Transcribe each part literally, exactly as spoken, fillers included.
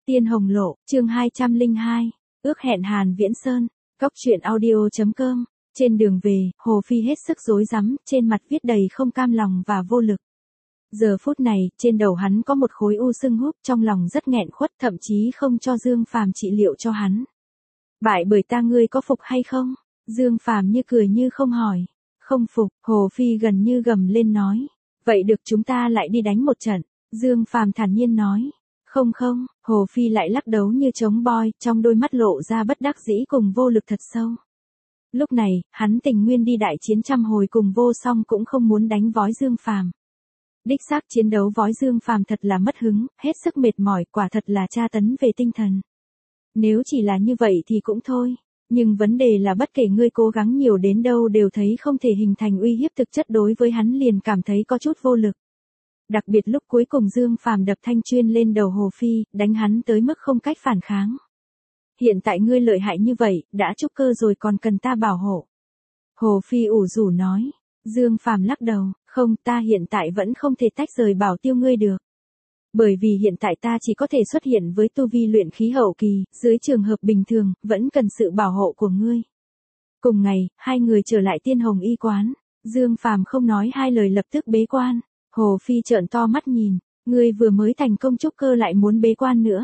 Tiên Hồng Lộ, chương hai trăm lẻ hai, ước hẹn Hàn Viễn Sơn, cốc truyện audio chấm com. Trên đường về, Hồ Phi hết sức rối rắm, trên mặt viết đầy không cam lòng và vô lực. Giờ phút này, trên đầu hắn có một khối u sưng húp, trong lòng rất nghẹn khuất, thậm chí không cho Dương Phàm trị liệu cho hắn. Bại bởi ta ngươi có phục hay không? Dương Phàm như cười như không hỏi. Không phục, Hồ Phi gần như gầm lên nói. Vậy được, chúng ta lại đi đánh một trận. Dương Phàm thản nhiên nói. Không không, Hồ Phi lại lắc đầu như chống boi, trong đôi mắt lộ ra bất đắc dĩ cùng vô lực thật sâu. Lúc này, hắn tình nguyên đi đại chiến trăm hồi cùng Vô Song cũng không muốn đánh vói Dương Phàm. Đích xác chiến đấu vói Dương Phàm thật là mất hứng, hết sức mệt mỏi, quả thật là tra tấn về tinh thần. Nếu chỉ là như vậy thì cũng thôi, nhưng vấn đề là bất kể ngươi cố gắng nhiều đến đâu đều thấy không thể hình thành uy hiếp thực chất đối với hắn, liền cảm thấy có chút vô lực. Đặc biệt lúc cuối cùng Dương Phàm đập thanh chuyên lên đầu Hồ Phi, đánh hắn tới mức không cách phản kháng. Hiện tại ngươi lợi hại như vậy, đã trúc cơ rồi còn cần ta bảo hộ. Hồ Phi ủ rũ nói. Dương Phàm lắc đầu, không, ta hiện tại vẫn không thể tách rời Bảo Tiêu ngươi được. Bởi vì hiện tại ta chỉ có thể xuất hiện với tu vi luyện khí hậu kỳ, dưới trường hợp bình thường, vẫn cần sự bảo hộ của ngươi. Cùng ngày, hai người trở lại Tiên Hồng y quán. Dương Phàm không nói hai lời lập tức bế quan. Hồ Phi trợn to mắt nhìn, ngươi vừa mới thành công trúc cơ lại muốn bế quan nữa.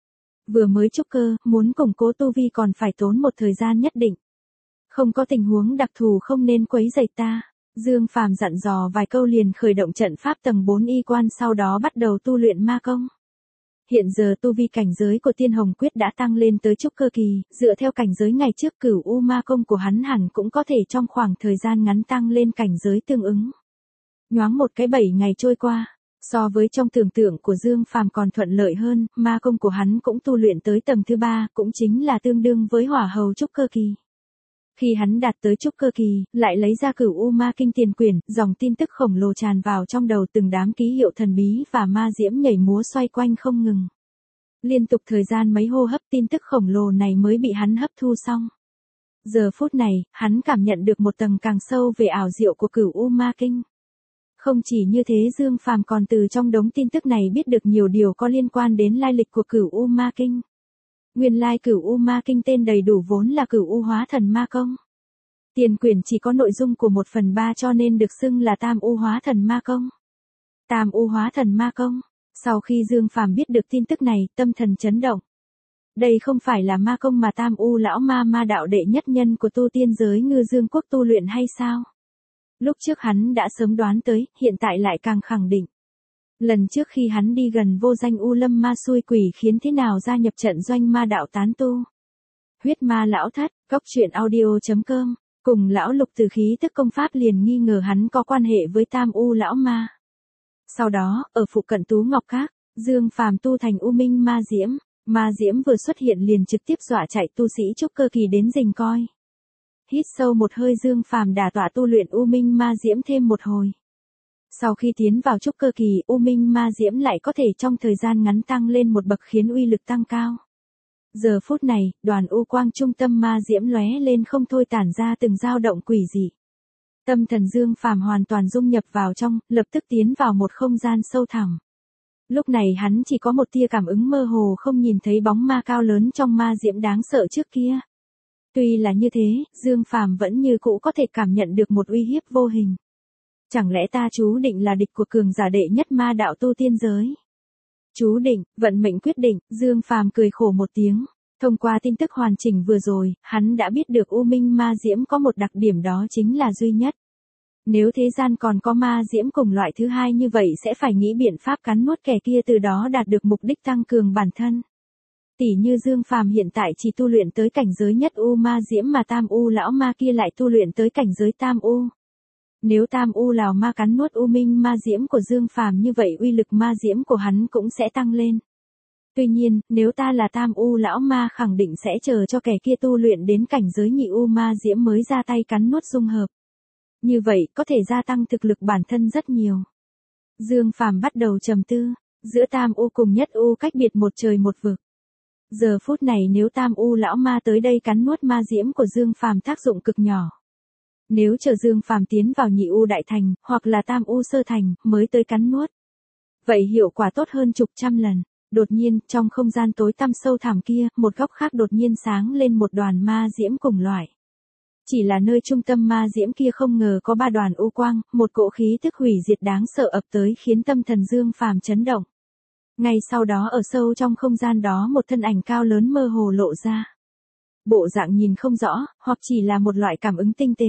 Vừa mới trúc cơ, muốn củng cố tu vi còn phải tốn một thời gian nhất định. Không có tình huống đặc thù không nên quấy rầy ta. Dương Phàm dặn dò vài câu liền khởi động trận pháp tầng bốn y quan, sau đó bắt đầu tu luyện ma công. Hiện giờ tu vi cảnh giới của Tiên Hồng Quyết đã tăng lên tới trúc cơ kỳ, dựa theo cảnh giới ngày trước cửu u ma công của hắn hẳn cũng có thể trong khoảng thời gian ngắn tăng lên cảnh giới tương ứng. Nhoáng một cái bảy ngày trôi qua, so với trong tưởng tượng của Dương Phàm còn thuận lợi hơn, ma công của hắn cũng tu luyện tới tầng thứ ba, cũng chính là tương đương với hỏa hầu trúc cơ kỳ. Khi hắn đạt tới trúc cơ kỳ, lại lấy ra cửu u ma kinh tiền quyển, dòng tin tức khổng lồ tràn vào trong đầu, từng đám ký hiệu thần bí và ma diễm nhảy múa xoay quanh không ngừng. Liên tục thời gian mấy hô hấp, tin tức khổng lồ này mới bị hắn hấp thu xong. Giờ phút này, hắn cảm nhận được một tầng càng sâu về ảo diệu của cửu u ma kinh. Không chỉ như thế, Dương Phàm còn từ trong đống tin tức này biết được nhiều điều có liên quan đến lai lịch của cửu u ma kinh. Nguyên lai cửu u ma kinh tên đầy đủ vốn là cửu u hóa thần ma công. Tiền quyển chỉ có nội dung của một phần ba cho nên được xưng là tam u hóa thần ma công. Tam u hóa thần ma công. Sau khi Dương Phàm biết được tin tức này, tâm thần chấn động. Đây không phải là ma công mà tam u lão ma ma đạo đệ nhất nhân của tu tiên giới Ngư Dương Quốc tu luyện hay sao? Lúc trước hắn đã sớm đoán tới, hiện tại lại càng khẳng định. Lần trước khi hắn đi gần vô danh u lâm ma xui quỷ khiến thế nào gia nhập trận doanh ma đạo tán tu. Huyết ma lão thất, cốc truyện audio chấm com, cùng lão lục từ khí tức công pháp liền nghi ngờ hắn có quan hệ với tam u lão ma. Sau đó, ở phụ cận Tú Ngọc Các, Dương Phàm tu thành u minh ma diễm, ma diễm vừa xuất hiện liền trực tiếp dọa chạy tu sĩ trúc cơ kỳ đến rình coi. Hít sâu một hơi, Dương Phàm đả tọa tu luyện u minh ma diễm thêm một hồi. Sau khi tiến vào trúc cơ kỳ, u minh ma diễm lại có thể trong thời gian ngắn tăng lên một bậc khiến uy lực tăng cao. Giờ phút này, đoàn u quang trung tâm ma diễm lóe lên không thôi, tản ra từng dao động quỷ dị. Tâm thần Dương Phàm hoàn toàn dung nhập vào trong, lập tức tiến vào một không gian sâu thẳm. Lúc này hắn chỉ có một tia cảm ứng mơ hồ, không nhìn thấy bóng ma cao lớn trong ma diễm đáng sợ trước kia. Tuy là như thế, Dương Phàm vẫn như cũ có thể cảm nhận được một uy hiếp vô hình. Chẳng lẽ ta chú định là địch của cường giả đệ nhất ma đạo tu tiên giới? Chú định, vận mệnh quyết định, Dương Phàm cười khổ một tiếng. Thông qua tin tức hoàn chỉnh vừa rồi, hắn đã biết được u minh ma diễm có một đặc điểm, đó chính là duy nhất. Nếu thế gian còn có ma diễm cùng loại thứ hai như vậy sẽ phải nghĩ biện pháp cắn nuốt kẻ kia, từ đó đạt được mục đích tăng cường bản thân. Tỷ như Dương Phàm hiện tại chỉ tu luyện tới cảnh giới nhất u ma diễm, mà tam u lão ma kia lại tu luyện tới cảnh giới tam u. Nếu tam u lão ma cắn nuốt u minh ma diễm của Dương Phàm, như vậy uy lực ma diễm của hắn cũng sẽ tăng lên. Tuy nhiên, nếu ta là tam u lão ma, khẳng định sẽ chờ cho kẻ kia tu luyện đến cảnh giới nhị u ma diễm mới ra tay cắn nuốt dung hợp. Như vậy, có thể gia tăng thực lực bản thân rất nhiều. Dương Phàm bắt đầu trầm tư, giữa tam u cùng nhất u cách biệt một trời một vực. Giờ phút này nếu tam u lão ma tới đây cắn nuốt ma diễm của Dương Phàm, tác dụng cực nhỏ. Nếu chờ Dương Phàm tiến vào nhị u đại thành, hoặc là tam u sơ thành, mới tới cắn nuốt, vậy hiệu quả tốt hơn chục trăm lần. Đột nhiên, trong không gian tối tăm sâu thẳm kia, một góc khác đột nhiên sáng lên một đoàn ma diễm cùng loại. Chỉ là nơi trung tâm ma diễm kia không ngờ có ba đoàn u quang, một cỗ khí tức hủy diệt đáng sợ ập tới khiến tâm thần Dương Phàm chấn động. Ngay sau đó ở sâu trong không gian đó một thân ảnh cao lớn mơ hồ lộ ra. Bộ dạng nhìn không rõ, hoặc chỉ là một loại cảm ứng tinh tế.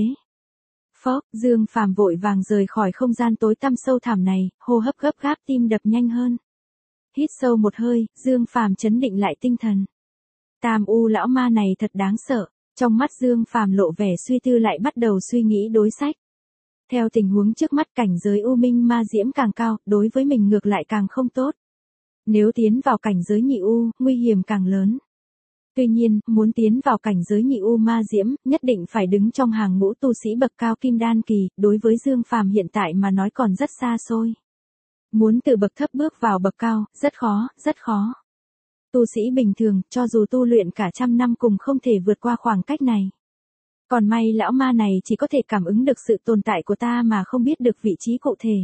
Phốc, Dương Phàm vội vàng rời khỏi không gian tối tăm sâu thẳm này, hô hấp gấp gáp, tim đập nhanh hơn. Hít sâu một hơi, Dương Phàm trấn định lại tinh thần. Tam U lão ma này thật đáng sợ, trong mắt Dương Phàm lộ vẻ suy tư lại bắt đầu suy nghĩ đối sách. Theo tình huống trước mắt cảnh giới U Minh ma diễm càng cao, đối với mình ngược lại càng không tốt. Nếu tiến vào cảnh giới nhị U, nguy hiểm càng lớn. Tuy nhiên, muốn tiến vào cảnh giới nhị U ma diễm, nhất định phải đứng trong hàng ngũ tu sĩ bậc cao kim đan kỳ, đối với Dương Phàm hiện tại mà nói còn rất xa xôi. Muốn từ bậc thấp bước vào bậc cao, rất khó, rất khó. Tu sĩ bình thường, cho dù tu luyện cả trăm năm cùng không thể vượt qua khoảng cách này. Còn may lão ma này chỉ có thể cảm ứng được sự tồn tại của ta mà không biết được vị trí cụ thể.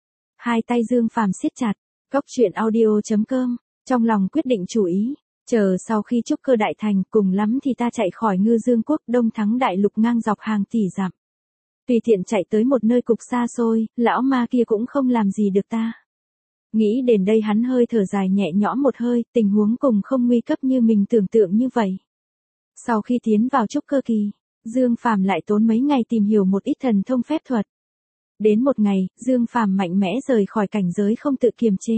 Hai tay Dương Phàm siết chặt, Cốc Truyện Audio chấm com, trong lòng quyết định chủ ý. Chờ sau khi trúc cơ đại thành, cùng lắm thì ta chạy khỏi Ngư Dương quốc, đông thắng đại lục ngang dọc hàng tỷ dặm. Tùy tiện chạy tới một nơi cực xa xôi, lão ma kia cũng không làm gì được ta. Nghĩ đến đây hắn hơi thở dài nhẹ nhõm một hơi, tình huống cùng không nguy cấp như mình tưởng tượng như vậy. Sau khi tiến vào trúc cơ kỳ, Dương Phàm lại tốn mấy ngày tìm hiểu một ít thần thông phép thuật. Đến một ngày, Dương Phàm mạnh mẽ rời khỏi cảnh giới không tự kiềm chế.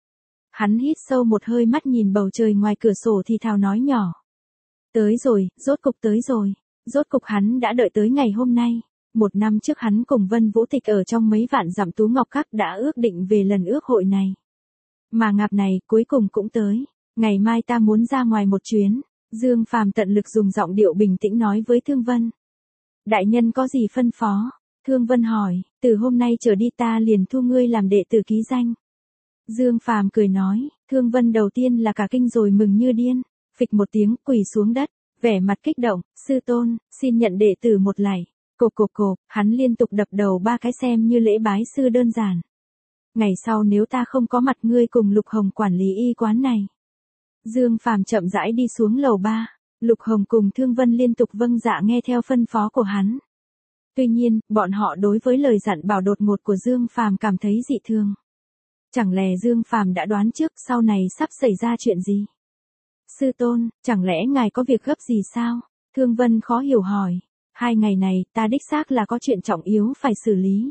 Hắn hít sâu một hơi, mắt nhìn bầu trời ngoài cửa sổ thì thào nói nhỏ. Tới rồi, rốt cục tới rồi. Rốt cục hắn đã đợi tới ngày hôm nay. Một năm trước hắn cùng Vân Vũ Tịch ở trong mấy vạn dặm Tú Ngọc Các đã ước định về lần ước hội này. Mà ngạp này cuối cùng cũng tới. Ngày mai ta muốn ra ngoài một chuyến. Dương Phàm tận lực dùng giọng điệu bình tĩnh nói với Thương Vân. Đại nhân có gì phân phó? Thương Vân hỏi, từ hôm nay trở đi ta liền thu ngươi làm đệ tử ký danh. Dương Phàm cười nói, Thương Vân đầu tiên là cả kinh rồi mừng như điên, phịch một tiếng quỳ xuống đất, vẻ mặt kích động, sư tôn, xin nhận đệ tử một lạy. Cộp cộp cộp, hắn liên tục đập đầu ba cái xem như lễ bái sư đơn giản. Ngày sau nếu ta không có mặt ngươi cùng Lục Hồng quản lý y quán này. Dương Phàm chậm rãi đi xuống lầu ba, Lục Hồng cùng Thương Vân liên tục vâng dạ nghe theo phân phó của hắn. Tuy nhiên, bọn họ đối với lời dặn bảo đột ngột của Dương Phàm cảm thấy dị thường. Chẳng lẽ Dương Phàm đã đoán trước sau này sắp xảy ra chuyện gì? Sư tôn, chẳng lẽ ngài có việc gấp gì sao? Thương Vân khó hiểu hỏi. Hai ngày này, ta đích xác là có chuyện trọng yếu phải xử lý.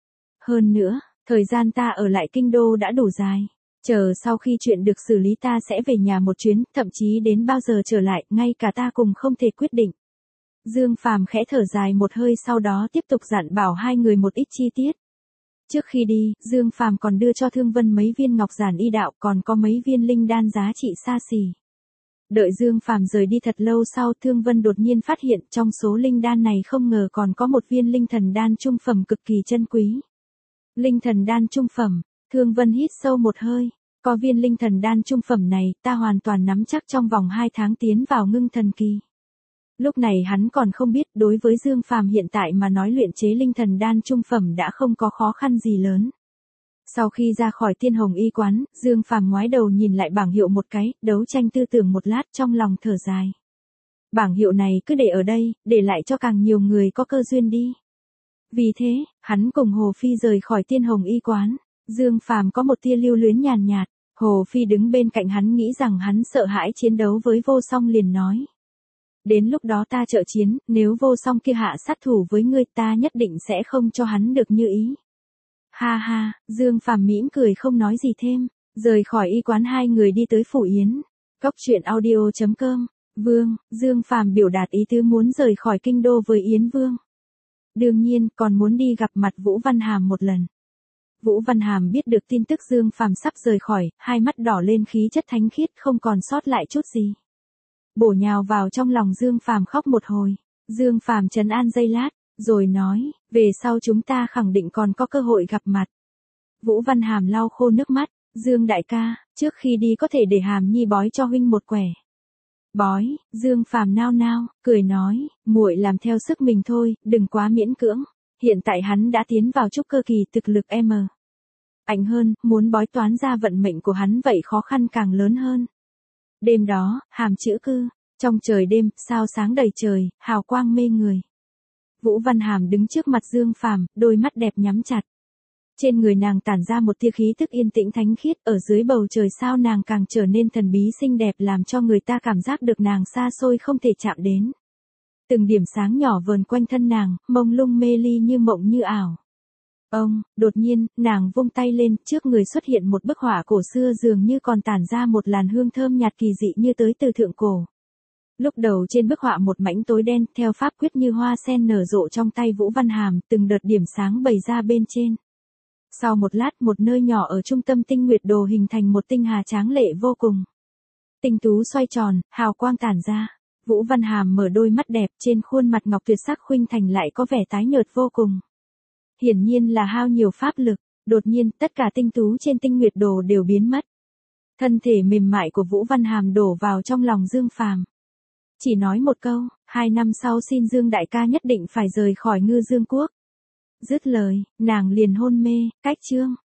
Hơn nữa, thời gian ta ở lại kinh đô đã đủ dài. Chờ sau khi chuyện được xử lý ta sẽ về nhà một chuyến, thậm chí đến bao giờ trở lại, ngay cả ta cùng không thể quyết định. Dương Phàm khẽ thở dài một hơi, sau đó tiếp tục dặn bảo hai người một ít chi tiết. Trước khi đi, Dương Phàm còn đưa cho Thương Vân mấy viên ngọc giản y đạo, còn có mấy viên linh đan giá trị xa xỉ. Đợi Dương Phàm rời đi thật lâu sau, Thương Vân đột nhiên phát hiện trong số linh đan này không ngờ còn có một viên linh thần đan trung phẩm cực kỳ chân quý. Linh thần đan trung phẩm, Thương Vân hít sâu một hơi, có viên linh thần đan trung phẩm này, ta hoàn toàn nắm chắc trong vòng hai tháng tiến vào ngưng thần kỳ. Lúc này hắn còn không biết, đối với Dương Phàm hiện tại mà nói luyện chế linh thần đan trung phẩm đã không có khó khăn gì lớn. Sau khi ra khỏi Tiên Hồng y quán, Dương Phàm ngoái đầu nhìn lại bảng hiệu một cái, đấu tranh tư tưởng một lát, trong lòng thở dài. Bảng hiệu này cứ để ở đây, để lại cho càng nhiều người có cơ duyên đi. Vì thế, hắn cùng Hồ Phi rời khỏi Tiên Hồng y quán. Dương Phàm có một tia lưu luyến nhàn nhạt, Hồ Phi đứng bên cạnh hắn nghĩ rằng hắn sợ hãi chiến đấu với Vô Song liền nói. Đến lúc đó ta trợ chiến, nếu Vô Song kia hạ sát thủ với ngươi ta nhất định sẽ không cho hắn được như ý. Ha ha, Dương Phàm mỉm cười không nói gì thêm, rời khỏi y quán hai người đi tới Phủ Yến. Cốc Truyện Audio chấm com, Vương, Dương Phàm biểu đạt ý tứ muốn rời khỏi kinh đô với Yến Vương. Đương nhiên, còn muốn đi gặp mặt Vũ Văn Hàm một lần. Vũ Văn Hàm biết được tin tức Dương Phàm sắp rời khỏi, hai mắt đỏ lên khí chất thánh khiết không còn sót lại chút gì. Bổ nhào vào trong lòng Dương Phàm khóc một hồi. Dương Phàm trấn an giây lát, rồi nói, về sau chúng ta khẳng định còn có cơ hội gặp mặt. Vũ Văn Hàm lau khô nước mắt, Dương đại ca, trước khi đi có thể để Hàm Nhi bói cho huynh một quẻ. Bói, Dương Phàm nao nao, cười nói, muội làm theo sức mình thôi, đừng quá miễn cưỡng. Hiện tại hắn đã tiến vào trúc cơ kỳ, thực lực M. Ảnh hơn, muốn bói toán ra vận mệnh của hắn vậy khó khăn càng lớn hơn. Đêm đó, hàm chữ cư, trong trời đêm, sao sáng đầy trời, hào quang mê người. Vũ Văn Hàm đứng trước mặt Dương Phàm, đôi mắt đẹp nhắm chặt. Trên người nàng tản ra một tia khí tức yên tĩnh thánh khiết, ở dưới bầu trời sao nàng càng trở nên thần bí xinh đẹp làm cho người ta cảm giác được nàng xa xôi không thể chạm đến. Từng điểm sáng nhỏ vờn quanh thân nàng, mông lung mê ly như mộng như ảo. Ông, đột nhiên, nàng vung tay lên, trước người xuất hiện một bức họa cổ xưa dường như còn tản ra một làn hương thơm nhạt kỳ dị như tới từ thượng cổ. Lúc đầu trên bức họa một mảnh tối đen, theo pháp quyết như hoa sen nở rộ trong tay Vũ Văn Hàm, từng đợt điểm sáng bày ra bên trên. Sau một lát, một nơi nhỏ ở trung tâm tinh nguyệt đồ hình thành một tinh hà tráng lệ vô cùng. Tinh tú xoay tròn, hào quang tản ra. Vũ Văn Hàm mở đôi mắt đẹp, trên khuôn mặt ngọc tuyệt sắc khuynh thành lại có vẻ tái nhợt vô cùng. Hiển nhiên là hao nhiều pháp lực, đột nhiên tất cả tinh tú trên tinh nguyệt đồ đều biến mất. Thân thể mềm mại của Vũ Văn Hàm đổ vào trong lòng Dương Phàm. Chỉ nói một câu, hai năm sau xin Dương đại ca nhất định phải rời khỏi Ngư Dương Quốc. Dứt lời, nàng liền hôn mê, cách chương.